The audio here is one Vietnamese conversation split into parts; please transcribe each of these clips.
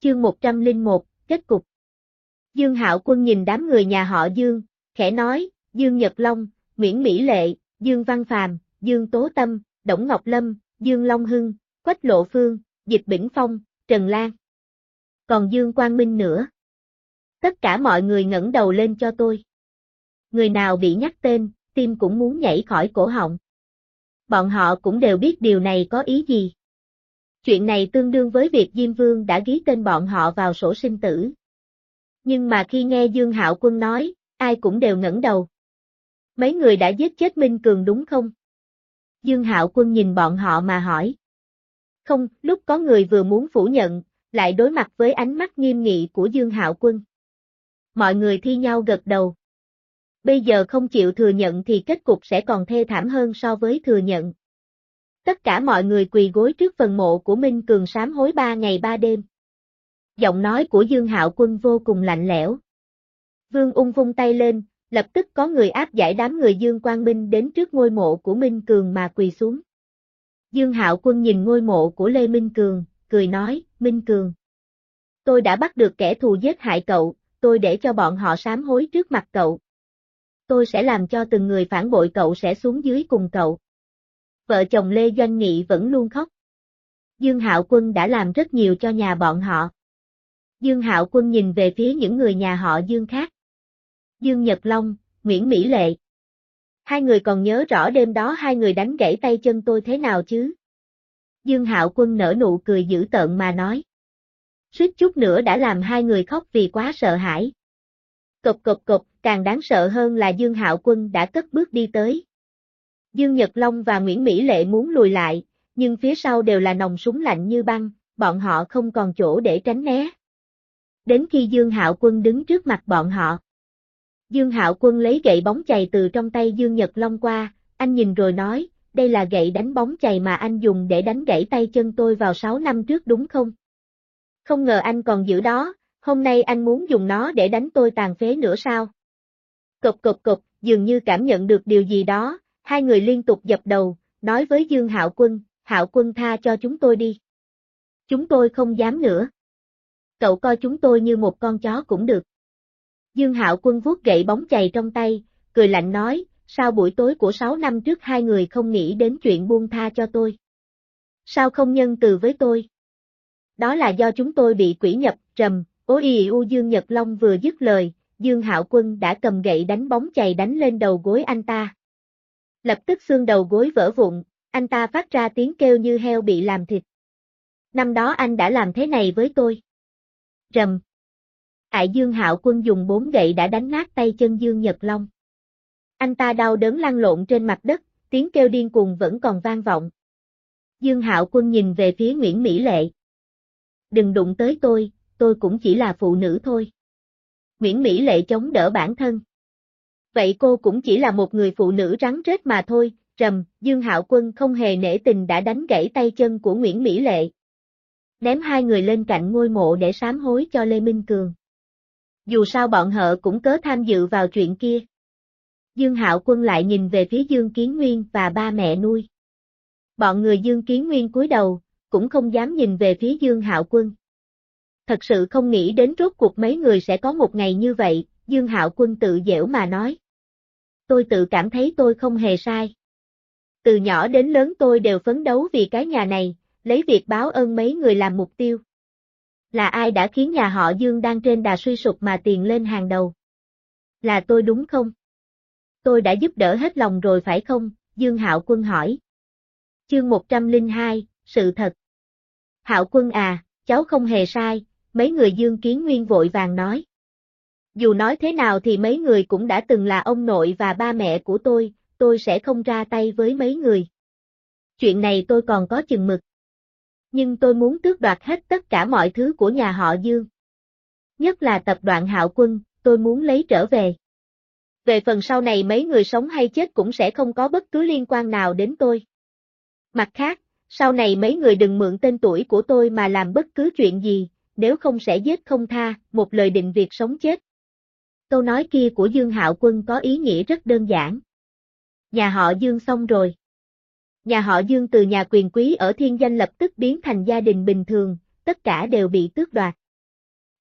Chương 101, kết cục. Dương Hạo Quân nhìn đám người nhà họ Dương, khẽ nói, Dương Nhật Long, Nguyễn Mỹ Lệ, Dương Văn Phàm, Dương Tố Tâm, Đổng Ngọc Lâm, Dương Long Hưng, Quách Lộ Phương, Dịch Bỉnh Phong, Trần Lan. Còn Dương Quang Minh nữa. Tất cả mọi người ngẩng đầu lên cho tôi. Người nào bị nhắc tên, tim cũng muốn nhảy khỏi cổ họng. Bọn họ cũng đều biết điều này có ý gì. Chuyện này tương đương với việc Diêm Vương đã ghi tên bọn họ vào sổ sinh tử. Nhưng mà khi nghe Dương Hạo Quân nói, ai cũng đều ngẩng đầu. Mấy người đã giết chết Minh Cường đúng không? Dương Hạo Quân nhìn bọn họ mà hỏi. Không, lúc có người vừa muốn phủ nhận, lại đối mặt với ánh mắt nghiêm nghị của Dương Hạo Quân. Mọi người thi nhau gật đầu. Bây giờ không chịu thừa nhận thì kết cục sẽ còn thê thảm hơn so với thừa nhận. Tất cả mọi người quỳ gối trước phần mộ của Minh Cường sám hối 3 ngày 3 đêm. Giọng nói của Dương Hạo Quân vô cùng lạnh lẽo. Vương Ung vung tay lên, lập tức có người áp giải đám người Dương Quang Minh đến trước ngôi mộ của Minh Cường mà quỳ xuống. Dương Hạo Quân nhìn ngôi mộ của Lê Minh Cường, cười nói, Minh Cường. Tôi đã bắt được kẻ thù giết hại cậu, tôi để cho bọn họ sám hối trước mặt cậu. Tôi sẽ làm cho từng người phản bội cậu sẽ xuống dưới cùng cậu. Vợ chồng Lê Doanh Nghị vẫn luôn khóc. Dương Hạo Quân đã làm rất nhiều cho nhà bọn họ. Dương Hạo Quân nhìn về phía những người nhà họ Dương khác. Dương Nhật Long, Nguyễn Mỹ Lệ. Hai người còn nhớ rõ đêm đó hai người đánh gãy tay chân tôi thế nào chứ? Dương Hạo Quân nở nụ cười dữ tợn mà nói. Suýt chút nữa đã làm hai người khóc vì quá sợ hãi. Cộp cộp cộp, càng đáng sợ hơn là Dương Hạo Quân đã cất bước đi tới. Dương Nhật Long và Nguyễn Mỹ Lệ muốn lùi lại, nhưng phía sau đều là nòng súng lạnh như băng, bọn họ không còn chỗ để tránh né. Đến khi Dương Hạo Quân đứng trước mặt bọn họ. Dương Hạo Quân lấy gậy bóng chày từ trong tay Dương Nhật Long qua, anh nhìn rồi nói, đây là gậy đánh bóng chày mà anh dùng để đánh gãy tay chân tôi vào 6 năm trước đúng không? Không ngờ anh còn giữ đó, hôm nay anh muốn dùng nó để đánh tôi tàn phế nữa sao? Cộp cộp cộp, dường như cảm nhận được điều gì đó, hai người liên tục dập đầu, nói với Dương Hạo Quân tha cho chúng tôi đi. Chúng tôi không dám nữa. Cậu coi chúng tôi như một con chó cũng được. Dương Hạo Quân vuốt gậy bóng chày trong tay, cười lạnh nói, sao buổi tối của 6 năm trước hai người không nghĩ đến chuyện buông tha cho tôi? Sao không nhân từ với tôi? Đó là do chúng tôi bị quỷ nhập, trầm, Dương Nhật Long vừa dứt lời, Dương Hạo Quân đã cầm gậy đánh bóng chày đánh lên đầu gối anh ta. Lập tức xương đầu gối vỡ vụn, anh ta phát ra tiếng kêu như heo bị làm thịt. Năm đó anh đã làm thế này với tôi. Rầm. Dương Hạo Quân dùng 4 gậy đã đánh nát tay chân Dương Nhật Long. Anh ta đau đớn lăn lộn trên mặt đất, tiếng kêu điên cuồng vẫn còn vang vọng. Dương Hạo Quân nhìn về phía Nguyễn Mỹ Lệ. Đừng đụng tới tôi cũng chỉ là phụ nữ thôi. Nguyễn Mỹ Lệ chống đỡ bản thân. Vậy cô cũng chỉ là một người phụ nữ rắn rết mà thôi, rầm, Dương Hạo Quân không hề nể tình đã đánh gãy tay chân của Nguyễn Mỹ Lệ. Ném hai người lên cạnh ngôi mộ để sám hối cho Lê Minh Cường. Dù sao bọn họ cũng cớ tham dự vào chuyện kia. Dương Hạo Quân lại nhìn về phía Dương Kiến Nguyên và ba mẹ nuôi. Bọn người Dương Kiến Nguyên cúi đầu, cũng không dám nhìn về phía Dương Hạo Quân. Thật sự không nghĩ đến rốt cuộc mấy người sẽ có một ngày như vậy, Dương Hạo Quân tự giễu mà nói. Tôi tự cảm thấy tôi không hề sai. Từ nhỏ đến lớn tôi đều phấn đấu vì cái nhà này, lấy việc báo ơn mấy người làm mục tiêu. Là ai đã khiến nhà họ Dương đang trên đà suy sụp mà tiền lên hàng đầu? Là tôi đúng không? Tôi đã giúp đỡ hết lòng rồi phải không? Dương Hạo Quân hỏi. Chương 102, sự thật. Hạo Quân à, cháu không hề sai, mấy người Dương Kiến Nguyên vội vàng nói. Dù nói thế nào thì mấy người cũng đã từng là ông nội và ba mẹ của tôi sẽ không ra tay với mấy người. Chuyện này tôi còn có chừng mực. Nhưng tôi muốn tước đoạt hết tất cả mọi thứ của nhà họ Dương. Nhất là tập đoàn Hạo Quân, tôi muốn lấy trở về. Về phần sau này mấy người sống hay chết cũng sẽ không có bất cứ liên quan nào đến tôi. Mặt khác, sau này mấy người đừng mượn tên tuổi của tôi mà làm bất cứ chuyện gì, nếu không sẽ giết không tha, một lời định việc sống chết. Câu nói kia của Dương Hạo Quân có ý nghĩa rất đơn giản. Nhà họ Dương xong rồi. Nhà họ Dương từ nhà quyền quý ở Thiên Danh lập tức biến thành gia đình bình thường, tất cả đều bị tước đoạt.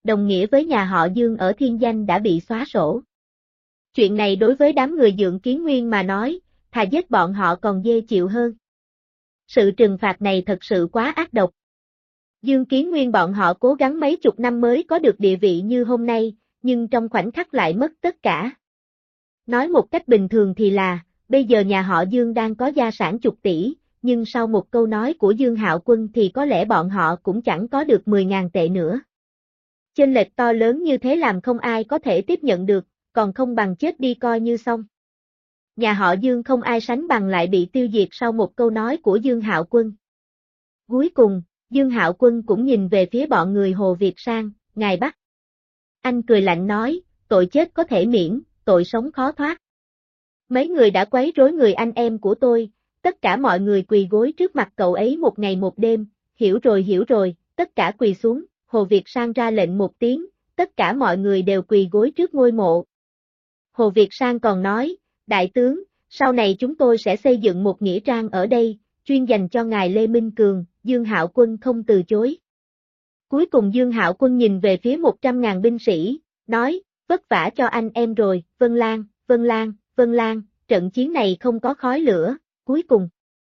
đồng nghĩa với nhà họ Dương ở thiên danh đã bị xóa sổ. Chuyện này đối với đám người Dượng Kiến Nguyên mà nói, thà giết bọn họ còn dễ chịu hơn. Sự trừng phạt này thật sự quá ác độc. Dương Kiến Nguyên bọn họ cố gắng mấy chục năm mới có được địa vị như hôm nay, nhưng trong khoảnh khắc lại mất tất cả. Nói một cách bình thường thì là, bây giờ nhà họ Dương đang có gia sản chục tỷ, nhưng sau một câu nói của Dương Hạo Quân thì có lẽ bọn họ cũng chẳng có được 10.000 tệ nữa. Chênh lệch to lớn như thế làm không ai có thể tiếp nhận được, còn không bằng chết đi coi như xong. Nhà họ Dương không ai sánh bằng lại bị tiêu diệt sau một câu nói của Dương Hạo Quân. Cuối cùng, Dương Hạo Quân cũng nhìn về phía bọn người Hồ Việt Sang, ngài Bắc. Anh cười lạnh nói, tội chết có thể miễn, tội sống khó thoát. Mấy người đã quấy rối người anh em của tôi, tất cả mọi người quỳ gối trước mặt cậu ấy một ngày một đêm, hiểu rồi, tất cả quỳ xuống, Hồ Việt Sang ra lệnh một tiếng, tất cả mọi người đều quỳ gối trước ngôi mộ. Hồ Việt Sang còn nói, đại tướng, sau này chúng tôi sẽ xây dựng một nghĩa trang ở đây, chuyên dành cho ngài Lê Minh Cường, Dương Hạo Quân không từ chối. Cuối cùng Dương Hạo Quân nhìn về phía 100.000 binh sĩ, nói, vất vả cho anh em rồi, Vân Lan, trận chiến này không có khói lửa, cuối cùng.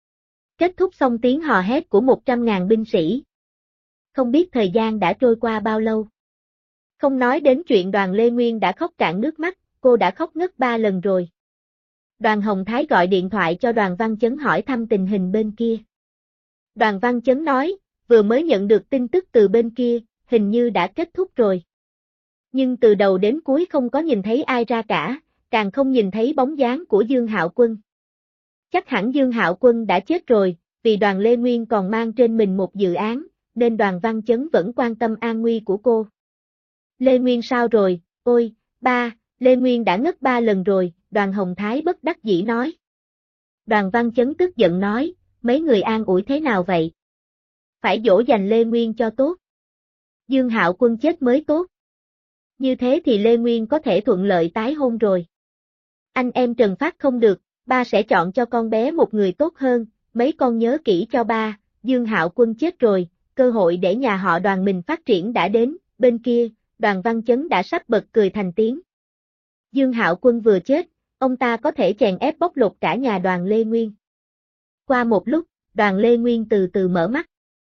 Kết thúc xong tiếng hò hét của 100.000 binh sĩ. Không biết thời gian đã trôi qua bao lâu. Không nói đến chuyện Đoàn Lê Nguyên đã khóc cạn nước mắt, cô đã khóc ngất 3 lần rồi. Đoàn Hồng Thái gọi điện thoại cho Đoàn Văn Chấn hỏi thăm tình hình bên kia. Đoàn Văn Chấn nói, vừa mới nhận được tin tức từ bên kia, hình như đã kết thúc rồi. Nhưng từ đầu đến cuối không có nhìn thấy ai ra cả, càng không nhìn thấy bóng dáng của Dương Hạo Quân. Chắc hẳn Dương Hạo Quân đã chết rồi, vì Đoàn Lê Nguyên còn mang trên mình một dự án, nên Đoàn Văn Chấn vẫn quan tâm an nguy của cô. Lê Nguyên sao rồi, ôi, ba, Lê Nguyên đã ngất 3 lần rồi, Đoàn Hồng Thái bất đắc dĩ nói. Đoàn Văn Chấn tức giận nói, mấy người an ủi thế nào vậy? Phải dỗ dành Lê Nguyên cho tốt. Dương Hạo Quân chết mới tốt. Như thế thì Lê Nguyên có thể thuận lợi tái hôn rồi. Anh em Trần Phát không được, ba sẽ chọn cho con bé một người tốt hơn, mấy con nhớ kỹ cho ba, Dương Hạo Quân chết rồi, cơ hội để nhà họ Đoàn mình phát triển đã đến, bên kia, Đoàn Văn Chấn đã sắp bật cười thành tiếng. Dương Hạo Quân vừa chết, ông ta có thể chèn ép bóc lột cả nhà Đoàn Lê Nguyên. Qua một lúc, Đoàn Lê Nguyên từ từ mở mắt.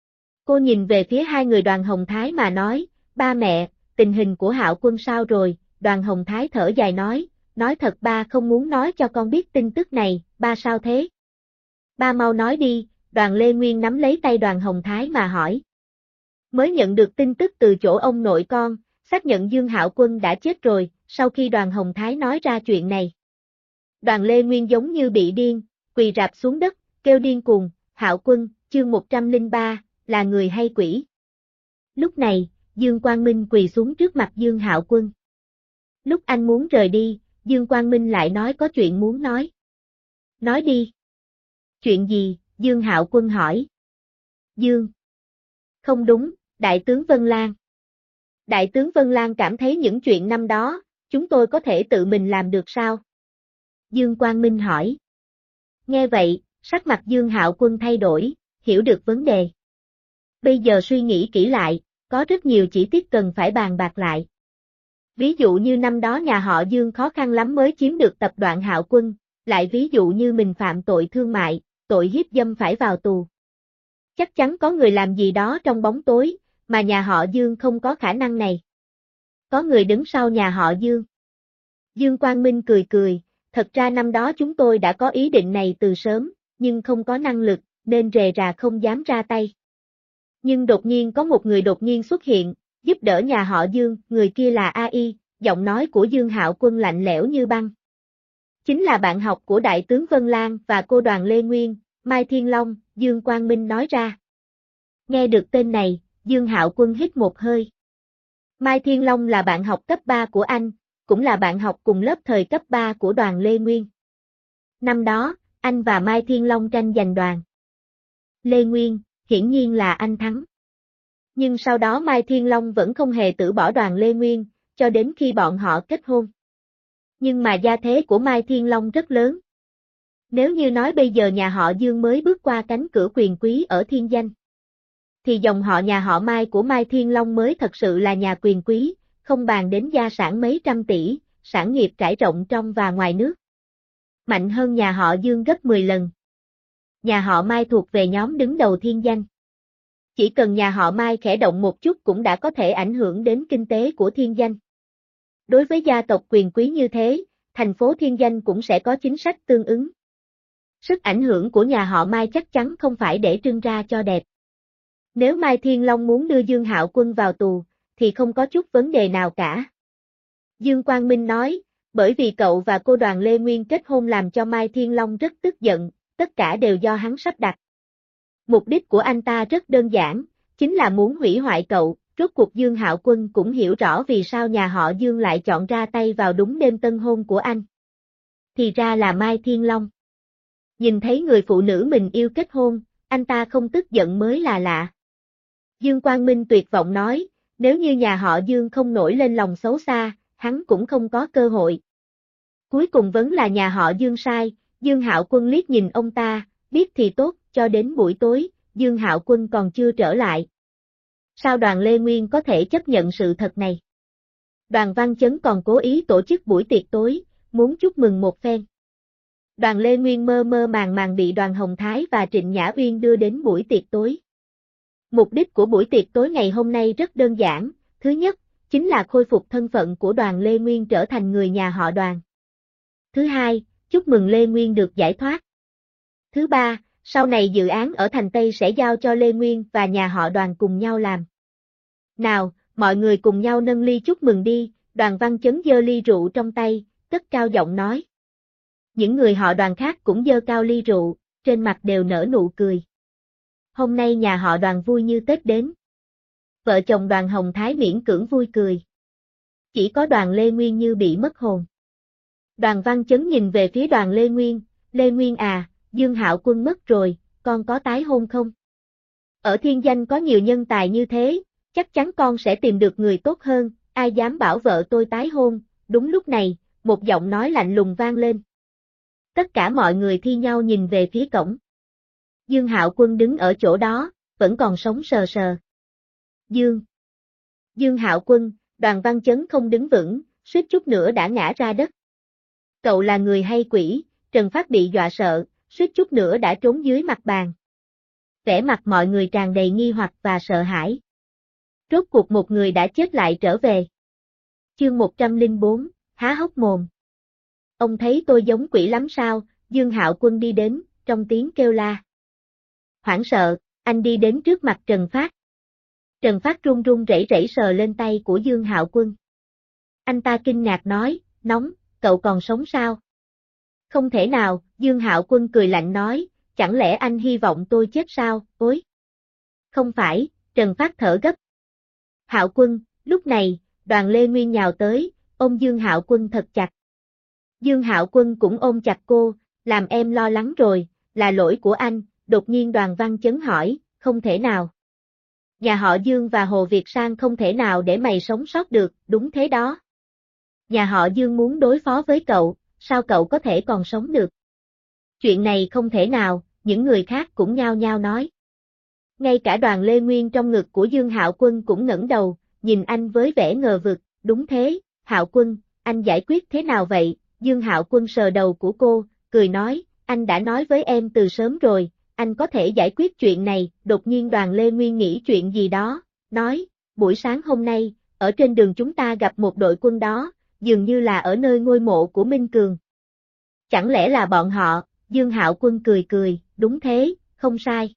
Cô nhìn về phía hai người Đoàn Hồng Thái mà nói, ba mẹ, tình hình của Hạo Quân sao rồi, Đoàn Hồng Thái thở dài nói thật ba không muốn nói cho con biết tin tức này, ba sao thế? Ba mau nói đi, Đoàn Lê Nguyên nắm lấy tay Đoàn Hồng Thái mà hỏi. Mới nhận được tin tức từ chỗ ông nội con, xác nhận Dương Hạo Quân đã chết rồi, sau khi Đoàn Hồng Thái nói ra chuyện này. Đoàn Lê Nguyên giống như bị điên, quỳ rạp xuống đất, kêu điên cuồng, Hạo Quân, chương 103, là người hay quỷ? Lúc này, Dương Quang Minh quỳ xuống trước mặt Dương Hạo Quân. Lúc anh muốn rời đi, Dương Quang Minh lại nói có chuyện muốn nói. Nói đi. Chuyện gì? Dương Hạo Quân hỏi. Dương. Không đúng, Đại tướng Vân Lan. Đại tướng Vân Lan cảm thấy những chuyện năm đó, chúng tôi có thể tự mình làm được sao? Dương Quang Minh hỏi. Nghe vậy, sắc mặt Dương Hạo Quân thay đổi, hiểu được vấn đề. Bây giờ suy nghĩ kỹ lại, có rất nhiều chi tiết cần phải bàn bạc lại. Ví dụ như năm đó nhà họ Dương khó khăn lắm mới chiếm được tập đoàn Hạo Quân, lại ví dụ như mình phạm tội thương mại, tội hiếp dâm phải vào tù. Chắc chắn có người làm gì đó trong bóng tối, mà nhà họ Dương không có khả năng này. Có người đứng sau nhà họ Dương. Dương Quang Minh cười, thật ra năm đó chúng tôi đã có ý định này từ sớm, nhưng không có năng lực, nên rề rà không dám ra tay. Nhưng đột nhiên có một người đột nhiên xuất hiện, giúp đỡ nhà họ Dương, người kia là AI, giọng nói của Dương Hạo Quân lạnh lẽo như băng. Chính là bạn học của Đại tướng Vân Lan và cô Đoàn Lê Nguyên, Mai Thiên Long, Dương Quang Minh nói ra. Nghe được tên này, Dương Hạo Quân hít một hơi. Mai Thiên Long là bạn học cấp 3 của anh, cũng là bạn học cùng lớp thời cấp 3 của Đoàn Lê Nguyên. Năm đó, anh và Mai Thiên Long tranh giành đoàn Lê Nguyên, hiển nhiên là anh thắng. Nhưng sau đó Mai Thiên Long vẫn không hề từ bỏ Đoàn Lê Nguyên, cho đến khi bọn họ kết hôn. Nhưng mà gia thế của Mai Thiên Long rất lớn. Nếu như nói bây giờ nhà họ Dương mới bước qua cánh cửa quyền quý ở thiên danh. thì dòng họ nhà họ Mai của Mai Thiên Long mới thật sự là nhà quyền quý, không bàn đến gia sản mấy trăm tỷ, sản nghiệp trải rộng trong và ngoài nước. Mạnh hơn nhà họ Dương gấp 10 lần. Nhà họ Mai thuộc về nhóm đứng đầu thiên danh. Chỉ cần nhà họ Mai khẽ động một chút cũng đã có thể ảnh hưởng đến kinh tế của thiên danh. Đối với gia tộc quyền quý như thế, thành phố thiên danh cũng sẽ có chính sách tương ứng. Sức ảnh hưởng của nhà họ Mai chắc chắn không phải để trưng ra cho đẹp. Nếu Mai Thiên Long muốn đưa Dương Hạo Quân vào tù, thì không có chút vấn đề nào cả. Dương Quang Minh nói, bởi vì cậu và cô Đoàn Lê Nguyên kết hôn làm cho Mai Thiên Long rất tức giận, tất cả đều do hắn sắp đặt. Mục đích của anh ta rất đơn giản, chính là muốn hủy hoại cậu, rốt cuộc Dương Hạo Quân cũng hiểu rõ vì sao nhà họ Dương lại chọn ra tay vào đúng đêm tân hôn của anh. Thì ra là Mai Thiên Long. Nhìn thấy người phụ nữ mình yêu kết hôn, anh ta không tức giận mới là lạ. Dương Quang Minh tuyệt vọng nói, nếu như nhà họ Dương không nổi lên lòng xấu xa, hắn cũng không có cơ hội. Cuối cùng vẫn là nhà họ Dương sai, Dương Hạo Quân liếc nhìn ông ta, biết thì tốt, cho đến buổi tối, Dương Hạo Quân còn chưa trở lại. Sao Đoàn Lê Nguyên có thể chấp nhận sự thật này? Đoàn Văn Chấn còn cố ý tổ chức buổi tiệc tối, muốn chúc mừng một phen. Đoàn Lê Nguyên mơ mơ màng màng bị Đoàn Hồng Thái và Trịnh Nhã Uyên đưa đến buổi tiệc tối. Mục đích của buổi tiệc tối ngày hôm nay rất đơn giản, thứ nhất, chính là khôi phục thân phận của Đoàn Lê Nguyên trở thành người nhà họ Đoàn. Thứ hai, chúc mừng Lê Nguyên được giải thoát. Thứ ba, sau này dự án ở Thành Tây sẽ giao cho Lê Nguyên và nhà họ Đoàn cùng nhau làm. Nào, mọi người cùng nhau nâng ly chúc mừng đi, Đoàn Văn Chấn giơ ly rượu trong tay, cất cao giọng nói. Những người họ Đoàn khác cũng giơ cao ly rượu, trên mặt đều nở nụ cười. Hôm nay nhà họ Đoàn vui như Tết đến. Vợ chồng Đoàn Hồng Thái miễn cưỡng vui cười. Chỉ có Đoàn Lê Nguyên như bị mất hồn. Đoàn Văn Chấn nhìn về phía Đoàn Lê Nguyên à, Dương Hạo Quân mất rồi, con có tái hôn không? Ở thiên danh có nhiều nhân tài như thế, chắc chắn con sẽ tìm được người tốt hơn, ai dám bảo vợ tôi tái hôn, đúng lúc này, một giọng nói lạnh lùng vang lên. Tất cả mọi người thi nhau nhìn về phía cổng. Dương Hạo Quân đứng ở chỗ đó, vẫn còn sống sờ sờ. Dương Hạo Quân, Đoàn Văn Chấn không đứng vững, suýt chút nữa đã ngã ra đất. Cậu là người hay quỷ, Trần Phát bị dọa sợ, suýt chút nữa đã trốn dưới mặt bàn. Vẻ mặt mọi người tràn đầy nghi hoặc và sợ hãi. Rốt cuộc một người đã chết lại trở về. Chương 104, há hốc mồm. Ông thấy tôi giống quỷ lắm sao? Dương Hạo Quân đi đến, trong tiếng kêu la. Hoảng sợ, anh đi đến trước mặt Trần Phát. Trần Phát run run rẩy rẩy sờ lên tay của Dương Hạo Quân. Anh ta kinh ngạc nói, nóng, cậu còn sống sao? Không thể nào, Dương Hạo Quân cười lạnh nói, chẳng lẽ anh hy vọng tôi chết sao, ối? Không phải, Trần Phát thở gấp. Hạo Quân, lúc này, Đoàn Lê Nguyên nhào tới, ôm Dương Hạo Quân thật chặt. Dương Hạo Quân cũng ôm chặt cô, làm em lo lắng rồi, là lỗi của anh, đột nhiên Đoàn Văn Chấn hỏi, không thể nào. Nhà họ Dương và Hồ Việt Sang không thể nào để mày sống sót được, đúng thế đó. Nhà họ Dương muốn đối phó với cậu, sao cậu có thể còn sống được? Chuyện này không thể nào, những người khác cũng nhao nhao nói. Ngay cả Đoàn Lê Nguyên trong ngực của Dương Hạo Quân cũng ngẩng đầu, nhìn anh với vẻ ngờ vực, đúng thế, Hạo Quân, anh giải quyết thế nào vậy? Dương Hạo Quân sờ đầu của cô, cười nói, anh đã nói với em từ sớm rồi, anh có thể giải quyết chuyện này, đột nhiên Đoàn Lê Nguyên nghĩ chuyện gì đó, nói, buổi sáng hôm nay, ở trên đường chúng ta gặp một đội quân đó, dường như là ở nơi ngôi mộ của Minh Cường. Chẳng lẽ là bọn họ? Dương Hạo Quân cười cười, đúng thế, không sai.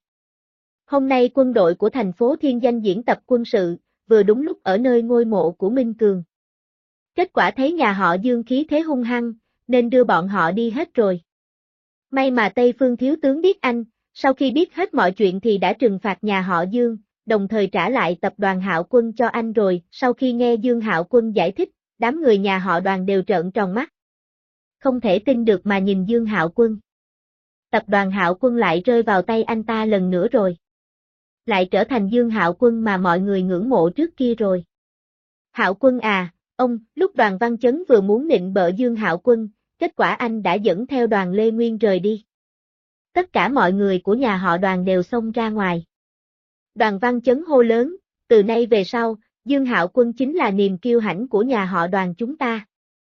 Hôm nay quân đội của thành phố Thiên Danh diễn tập quân sự, vừa đúng lúc ở nơi ngôi mộ của Minh Cường. Kết quả thấy nhà họ Dương khí thế hung hăng, nên đưa bọn họ đi hết rồi. May mà Tây Phương thiếu tướng biết anh, sau khi biết hết mọi chuyện thì đã trừng phạt nhà họ Dương, đồng thời trả lại tập đoàn Hạo Quân cho anh rồi. Sau khi nghe Dương Hạo Quân giải thích, đám người nhà họ Đoàn đều trợn tròn mắt. Không thể tin được mà nhìn Dương Hạo Quân. Tập đoàn Hạo Quân lại rơi vào tay anh ta lần nữa rồi. Lại trở thành Dương Hạo Quân mà mọi người ngưỡng mộ trước kia rồi. Hạo Quân à, ông, lúc Đoàn Văn Chấn vừa muốn nịnh bợ Dương Hạo Quân, kết quả anh đã dẫn theo Đoàn Lê Nguyên rời đi. Tất cả mọi người của nhà họ Đoàn đều xông ra ngoài. Đoàn Văn Chấn hô lớn, từ nay về sau, Dương Hạo Quân chính là niềm kiêu hãnh của nhà họ Đoàn chúng ta.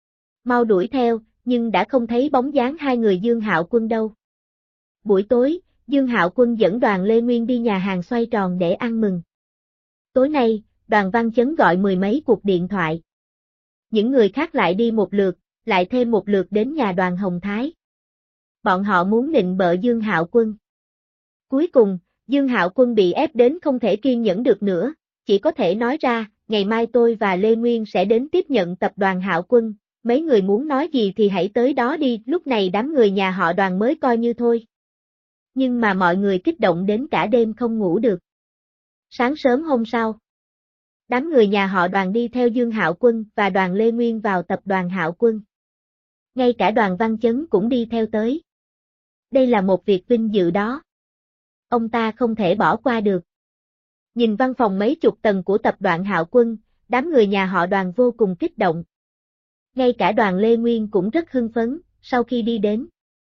Mau đuổi theo, nhưng đã không thấy bóng dáng hai người Dương Hạo Quân đâu. Buổi tối, Dương Hạo Quân dẫn Đoàn Lê Nguyên đi nhà hàng xoay tròn để ăn mừng. Tối nay, Đoàn Văn Chấn gọi mười mấy cuộc điện thoại. Những người khác lại đi một lượt, lại thêm một lượt đến nhà Đoàn Hồng Thái. Bọn họ muốn nịnh bợ Dương Hạo Quân. Cuối cùng, Dương Hạo Quân bị ép đến không thể kiên nhẫn được nữa, chỉ có thể nói ra, ngày mai tôi và Lê Nguyên sẽ đến tiếp nhận tập đoàn Hạo Quân, mấy người muốn nói gì thì hãy tới đó đi, lúc này đám người nhà họ Đoàn mới coi như thôi. Nhưng mà mọi người kích động đến cả đêm không ngủ được. Sáng sớm hôm sau, đám người nhà họ Đoàn đi theo Dương Hạo Quân và Đoàn Lê Nguyên vào tập đoàn Hạo Quân. Ngay cả Đoàn Văn Chấn cũng đi theo tới. Đây là một việc vinh dự đó. Ông ta không thể bỏ qua được. Nhìn văn phòng mấy chục tầng của tập đoàn Hạo Quân, đám người nhà họ Đoàn vô cùng kích động. Ngay cả Đoàn Lê Nguyên cũng rất hưng phấn, sau khi đi đến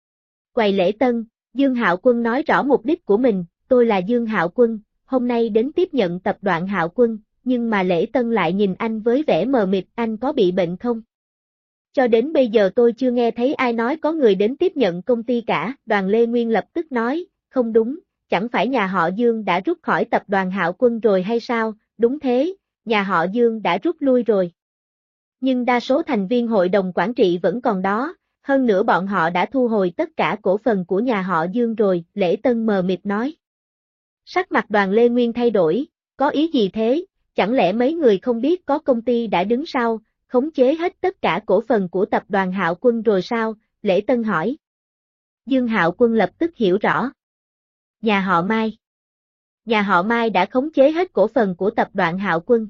quầy lễ tân, Dương Hạo Quân nói rõ mục đích của mình, tôi là Dương Hạo Quân, hôm nay đến tiếp nhận tập đoàn Hạo Quân, nhưng mà lễ tân lại nhìn anh với vẻ mờ mịt, anh có bị bệnh không? Cho đến bây giờ tôi chưa nghe thấy ai nói có người đến tiếp nhận công ty cả, Đoàn Lê Nguyên lập tức nói, không đúng, chẳng phải nhà họ Dương đã rút khỏi tập đoàn Hạo Quân rồi hay sao? Đúng thế, nhà họ Dương đã rút lui rồi. Nhưng đa số thành viên hội đồng quản trị vẫn còn đó, hơn nữa bọn họ đã thu hồi tất cả cổ phần của nhà họ Dương rồi, Lễ Tân mờ mịt nói. Sắc mặt Đoàn Lê Nguyên thay đổi, có ý gì thế, chẳng lẽ mấy người không biết có công ty đã đứng sau, khống chế hết tất cả cổ phần của tập đoàn Hạo Quân rồi sao? Lễ Tân hỏi. Dương Hạo Quân lập tức hiểu rõ. Nhà họ Mai. Nhà họ Mai đã khống chế hết cổ phần của tập đoàn Hạo Quân.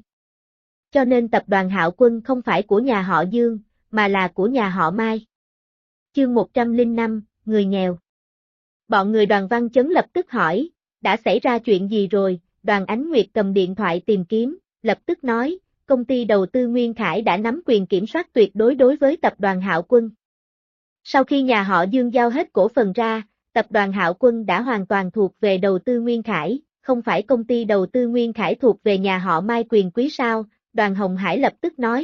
Cho nên tập đoàn Hạo Quân không phải của nhà họ Dương, mà là của nhà họ Mai. Chương 105, người nghèo. Bọn người Đoàn Văn Chấn lập tức hỏi, đã xảy ra chuyện gì rồi? Đoàn Ánh Nguyệt cầm điện thoại tìm kiếm, lập tức nói, công ty đầu tư Nguyên Khải đã nắm quyền kiểm soát tuyệt đối đối với tập đoàn Hạo Quân. Sau khi nhà họ Dương giao hết cổ phần ra, tập đoàn Hạo Quân đã hoàn toàn thuộc về đầu tư Nguyên Khải, không phải công ty đầu tư Nguyên Khải thuộc về nhà họ Mai quyền quý sao? Đoàn Hồng Hải lập tức nói.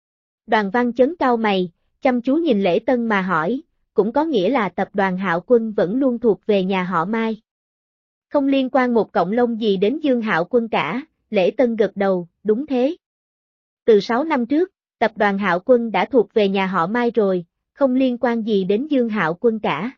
Đoàn Văn Chấn cau mày, chăm chú nhìn Lễ Tân mà hỏi, cũng có nghĩa là tập đoàn Hạo Quân vẫn luôn thuộc về nhà họ Mai. Không liên quan một cọng lông gì đến Dương Hạo Quân cả, Lễ Tân gật đầu, đúng thế. Từ 6 năm trước, tập đoàn Hạo Quân đã thuộc về nhà họ Mai rồi, không liên quan gì đến Dương Hạo Quân cả.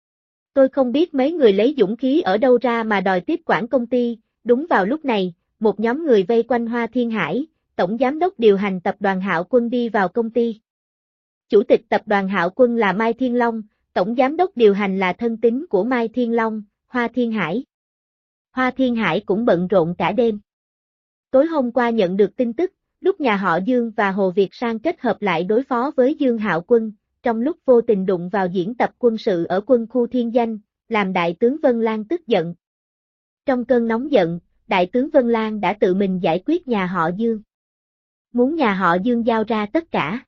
Tôi không biết mấy người lấy dũng khí ở đâu ra mà đòi tiếp quản công ty, đúng vào lúc này, một nhóm người vây quanh Hoa Thiên Hải, tổng giám đốc điều hành tập đoàn Hạo Quân đi vào công ty. Chủ tịch tập đoàn Hạo Quân là Mai Thiên Long, tổng giám đốc điều hành là thân tín của Mai Thiên Long, Hoa Thiên Hải. Hoa Thiên Hải cũng bận rộn cả đêm. Tối hôm qua nhận được tin tức, lúc nhà họ Dương và Hồ Việt Sang kết hợp lại đối phó với Dương Hạo Quân, trong lúc vô tình đụng vào diễn tập quân sự ở quân khu Thiên Danh, làm Đại tướng Vân Lan tức giận. Trong cơn nóng giận, Đại tướng Vân Lan đã tự mình giải quyết nhà họ Dương. Muốn nhà họ Dương giao ra tất cả.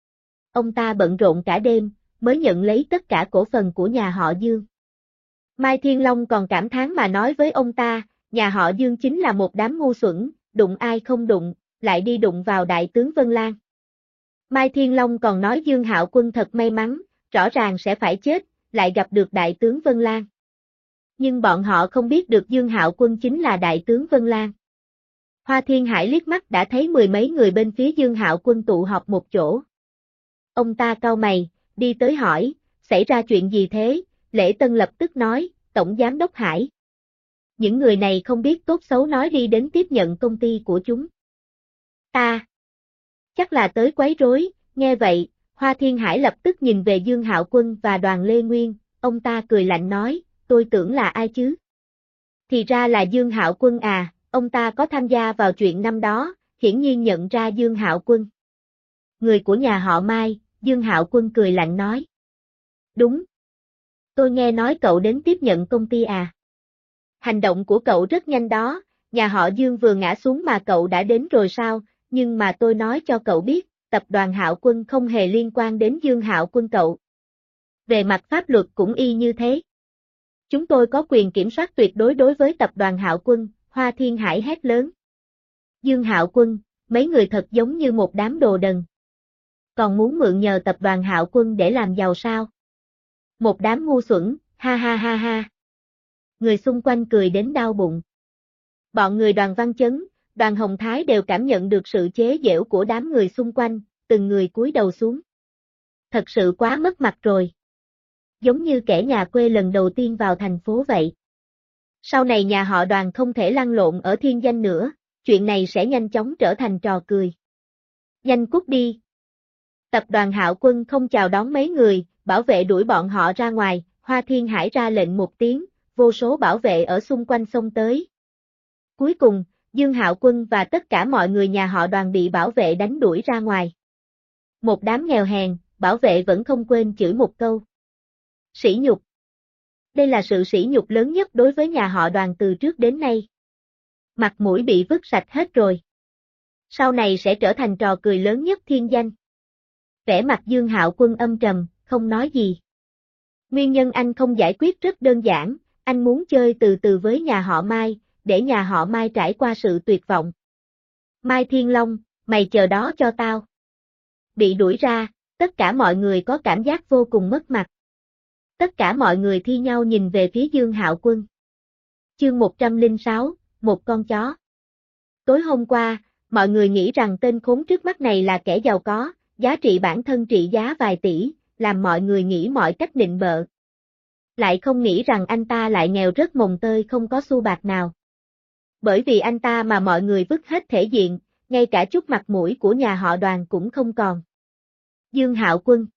Ông ta bận rộn cả đêm, mới nhận lấy tất cả cổ phần của nhà họ Dương. Mai Thiên Long còn cảm thán mà nói với ông ta, nhà họ Dương chính là một đám ngu xuẩn, đụng ai không đụng, lại đi đụng vào Đại tướng Vân Lan. Mai Thiên Long còn nói Dương Hạo Quân thật may mắn, rõ ràng sẽ phải chết, lại gặp được Đại tướng Vân Lan. Nhưng bọn họ không biết được Dương Hạo Quân chính là Đại tướng Vân Lan. Hoa Thiên Hải liếc mắt đã thấy mười mấy người bên phía Dương Hạo Quân tụ họp một chỗ. Ông ta cau mày, đi tới hỏi, xảy ra chuyện gì thế? Lễ Tân lập tức nói, Tổng Giám đốc Hải. Những người này không biết tốt xấu nói đi đến tiếp nhận công ty của chúng. Ta. Chắc là tới quấy rối, nghe vậy, Hoa Thiên Hải lập tức nhìn về Dương Hạo Quân và Đoàn Lê Nguyên, ông ta cười lạnh nói, tôi tưởng là ai chứ? Thì ra là Dương Hạo Quân à, ông ta có tham gia vào chuyện năm đó, hiển nhiên nhận ra Dương Hạo Quân. Người của nhà họ Mai, Dương Hạo Quân cười lạnh nói. Đúng. Tôi nghe nói cậu đến tiếp nhận công ty à. Hành động của cậu rất nhanh đó, nhà họ Dương vừa ngã xuống mà cậu đã đến rồi sao, nhưng mà tôi nói cho cậu biết, tập đoàn Hạo Quân không hề liên quan đến Dương Hạo Quân cậu. Về mặt pháp luật cũng y như thế. Chúng tôi có quyền kiểm soát tuyệt đối đối với tập đoàn Hạo Quân, Hoa Thiên Hải hét lớn. Dương Hạo Quân, mấy người thật giống như một đám đồ đần. Còn muốn mượn nhờ tập đoàn Hạo Quân để làm giàu sao? Một đám ngu xuẩn, ha ha ha ha. Người xung quanh cười đến đau bụng. Bọn người Đoàn Văn Chấn, Đoàn Hồng Thái đều cảm nhận được sự chế giễu của đám người xung quanh, từng người cúi đầu xuống. Thật sự quá mất mặt rồi. Giống như kẻ nhà quê lần đầu tiên vào thành phố vậy. Sau này nhà họ Đoàn không thể lăn lộn ở Thiên Danh nữa, chuyện này sẽ nhanh chóng trở thành trò cười. Nhanh cút đi. Tập đoàn Hạo Quân không chào đón mấy người, bảo vệ đuổi bọn họ ra ngoài, Hoa Thiên Hải ra lệnh một tiếng, vô số bảo vệ ở xung quanh xông tới. Cuối cùng, Dương Hạo Quân và tất cả mọi người nhà họ Đoàn bị bảo vệ đánh đuổi ra ngoài. Một đám nghèo hèn, bảo vệ vẫn không quên chửi một câu. Sỉ nhục. Đây là sự sỉ nhục lớn nhất đối với nhà họ Đoàn từ trước đến nay. Mặt mũi bị vứt sạch hết rồi. Sau này sẽ trở thành trò cười lớn nhất Thiên Danh. Vẻ mặt Dương Hạo Quân âm trầm, không nói gì. Nguyên nhân anh không giải quyết rất đơn giản, anh muốn chơi từ từ với nhà họ Mai, để nhà họ Mai trải qua sự tuyệt vọng. Mai Thiên Long, mày chờ đó cho tao. Bị đuổi ra, tất cả mọi người có cảm giác vô cùng mất mặt. Tất cả mọi người thi nhau nhìn về phía Dương Hạo Quân. Chương 106, một con chó. Tối hôm qua, mọi người nghĩ rằng tên khốn trước mắt này là kẻ giàu có, giá trị bản thân trị giá vài tỷ, làm mọi người nghĩ mọi cách nịnh bợ. Lại không nghĩ rằng anh ta lại nghèo rất mồng tơi không có xu bạc nào. Bởi vì anh ta mà mọi người vứt hết thể diện, ngay cả chút mặt mũi của nhà họ Đoàn cũng không còn. Dương Hạo Quân.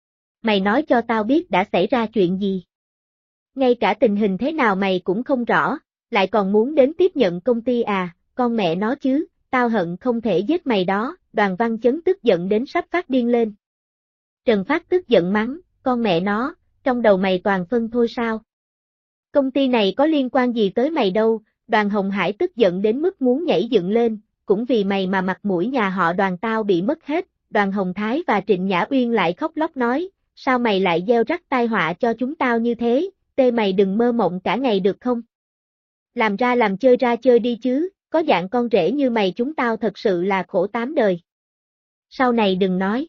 Mày nói cho tao biết đã xảy ra chuyện gì. Ngay cả tình hình thế nào mày cũng không rõ, lại còn muốn đến tiếp nhận công ty à, con mẹ nó chứ, tao hận không thể giết mày đó, Đoàn Văn Chấn tức giận đến sắp phát điên lên. Trần Phát tức giận mắng, con mẹ nó, trong đầu mày toàn phân thôi sao? Công ty này có liên quan gì tới mày đâu, Đoàn Hồng Hải tức giận đến mức muốn nhảy dựng lên, cũng vì mày mà mặt mũi nhà họ Đoàn tao bị mất hết, Đoàn Hồng Thái và Trịnh Nhã Uyên lại khóc lóc nói, sao mày lại gieo rắc tai họa cho chúng tao như thế, tê mày đừng mơ mộng cả ngày được không? Làm ra chơi đi chứ, có dạng con rể như mày chúng tao thật sự là khổ tám đời. Sau này đừng nói.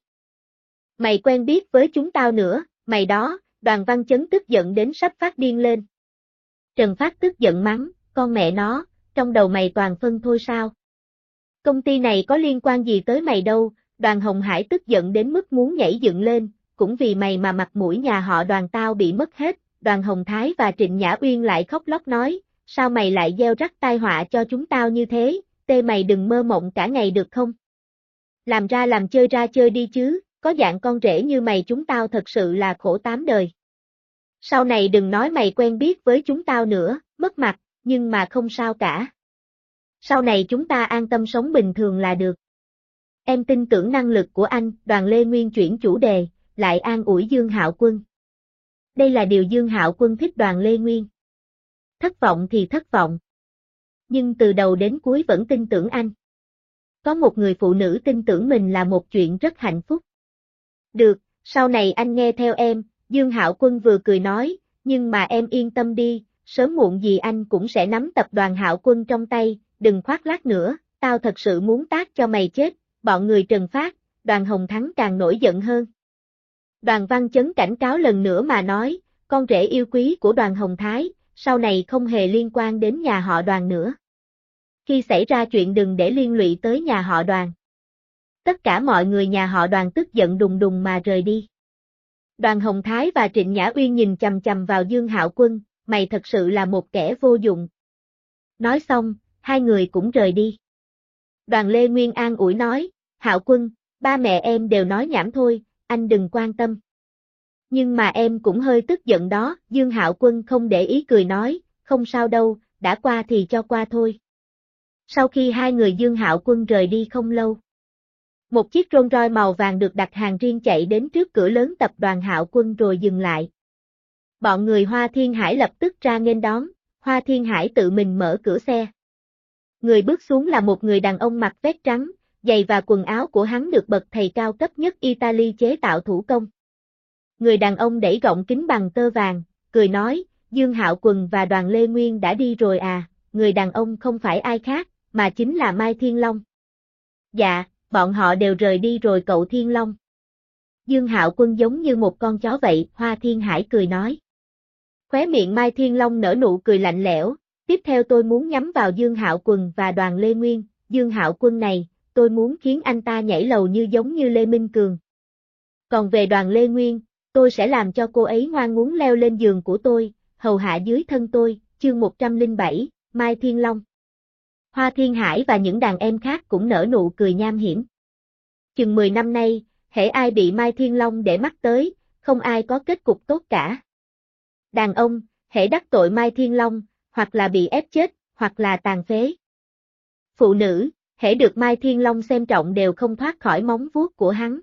Mày quen biết với chúng tao nữa, mày đó, Đoàn Văn Chấn tức giận đến sắp phát điên lên. Trần Phát tức giận mắng, con mẹ nó, trong đầu mày toàn phân thôi sao? Công ty này có liên quan gì tới mày đâu, Đoàn Hồng Hải tức giận đến mức muốn nhảy dựng lên, cũng vì mày mà mặt mũi nhà họ Đoàn tao bị mất hết, Đoàn Hồng Thái và Trịnh Nhã Uyên lại khóc lóc nói, sao mày lại gieo rắc tai họa cho chúng tao như thế, tê mày đừng mơ mộng cả ngày được không? Làm ra chơi đi chứ, có dạng con rể như mày chúng tao thật sự là khổ tám đời. Sau này đừng nói mày quen biết với chúng tao nữa, mất mặt, nhưng mà không sao cả. Sau này chúng ta an tâm sống bình thường là được. Em tin tưởng năng lực của anh, Đoàn Lê Nguyên chuyển chủ đề, lại an ủi Dương Hạo Quân. Đây là điều Dương Hạo Quân thích Đoàn Lê Nguyên. Thất vọng thì thất vọng. Nhưng từ đầu đến cuối vẫn tin tưởng anh. Có một người phụ nữ tin tưởng mình là một chuyện rất hạnh phúc. Được, sau này anh nghe theo em, Dương Hạo Quân vừa cười nói, nhưng mà em yên tâm đi, sớm muộn gì anh cũng sẽ nắm tập đoàn Hạo Quân trong tay, đừng khoác lác nữa, tao thật sự muốn tát cho mày chết, bọn người Trần Phát, Đoàn Hồng Thắng càng nổi giận hơn. Đoàn Văn Chấn cảnh cáo lần nữa mà nói, con rể yêu quý của Đoàn Hồng Thái, sau này không hề liên quan đến nhà họ Đoàn nữa. Khi xảy ra chuyện đừng để liên lụy tới nhà họ Đoàn. Tất cả mọi người nhà họ Đoàn tức giận đùng đùng mà rời đi. Đoàn Hồng Thái và Trịnh Nhã Uyên nhìn chằm chằm vào Dương Hạo Quân, mày thật sự là một kẻ vô dụng. Nói xong, hai người cũng rời đi. Đoàn Lê Nguyên an ủi nói, Hạo Quân, ba mẹ em đều nói nhảm thôi, anh đừng quan tâm. Nhưng mà em cũng hơi tức giận đó, Dương Hạo Quân không để ý cười nói, không sao đâu, đã qua thì cho qua thôi. Sau khi hai người Dương Hạo Quân rời đi không lâu, một chiếc Rolls Royce màu vàng được đặt hàng riêng chạy đến trước cửa lớn tập đoàn Hạo Quân rồi dừng lại. Bọn người Hoa Thiên Hải lập tức ra nghênh đón, Hoa Thiên Hải tự mình mở cửa xe. Người bước xuống là một người đàn ông mặc vest trắng, giày và quần áo của hắn được bậc thầy cao cấp nhất Italy chế tạo thủ công. Người đàn ông đẩy gọng kính bằng tơ vàng, cười nói, Dương Hạo Quân và Đoàn Lê Nguyên đã đi rồi à, người đàn ông không phải ai khác, mà chính là Mai Thiên Long. Dạ, bọn họ đều rời đi rồi cậu Thiên Long. Dương Hạo Quân giống như một con chó vậy, Hoa Thiên Hải cười nói. Khóe miệng Mai Thiên Long nở nụ cười lạnh lẽo, tiếp theo tôi muốn nhắm vào Dương Hạo Quân và Đoàn Lê Nguyên, Dương Hạo Quân này, tôi muốn khiến anh ta nhảy lầu như giống như Lê Minh Cường. Còn về Đoàn Lê Nguyên, tôi sẽ làm cho cô ấy ngoan ngoãn leo lên giường của tôi, hầu hạ dưới thân tôi, chương 107, Mai Thiên Long. Hoa Thiên Hải và những đàn em khác cũng nở nụ cười nham hiểm. Chừng 10 năm nay, hễ ai bị Mai Thiên Long để mắt tới, không ai có kết cục tốt cả. Đàn ông, hễ đắc tội Mai Thiên Long, hoặc là bị ép chết, hoặc là tàn phế. Phụ nữ, hễ được Mai Thiên Long xem trọng đều không thoát khỏi móng vuốt của hắn.